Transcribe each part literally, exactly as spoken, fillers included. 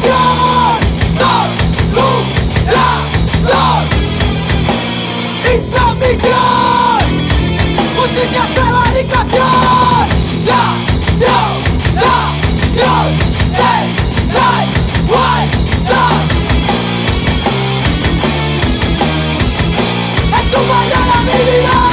ambición, torturación, intromisión, justicia, prevaricación, la violación de la igualdad. Es su vulnerabilidad.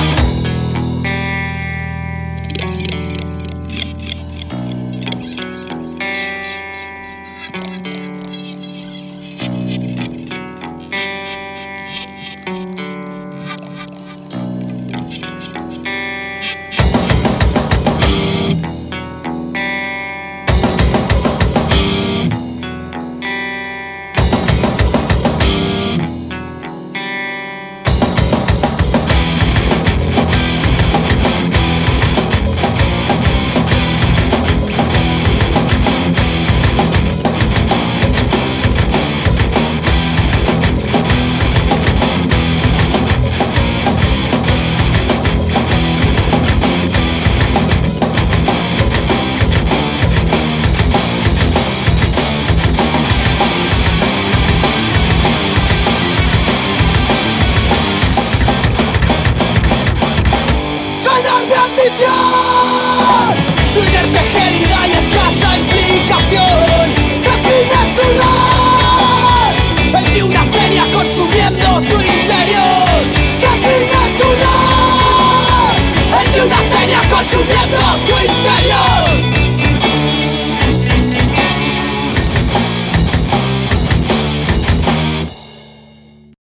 Su inerte gélida y escasa implicación define su rol, el de una tenia consumiendo tu interior. Define su rol, el de una tenia consumiendo tu interior.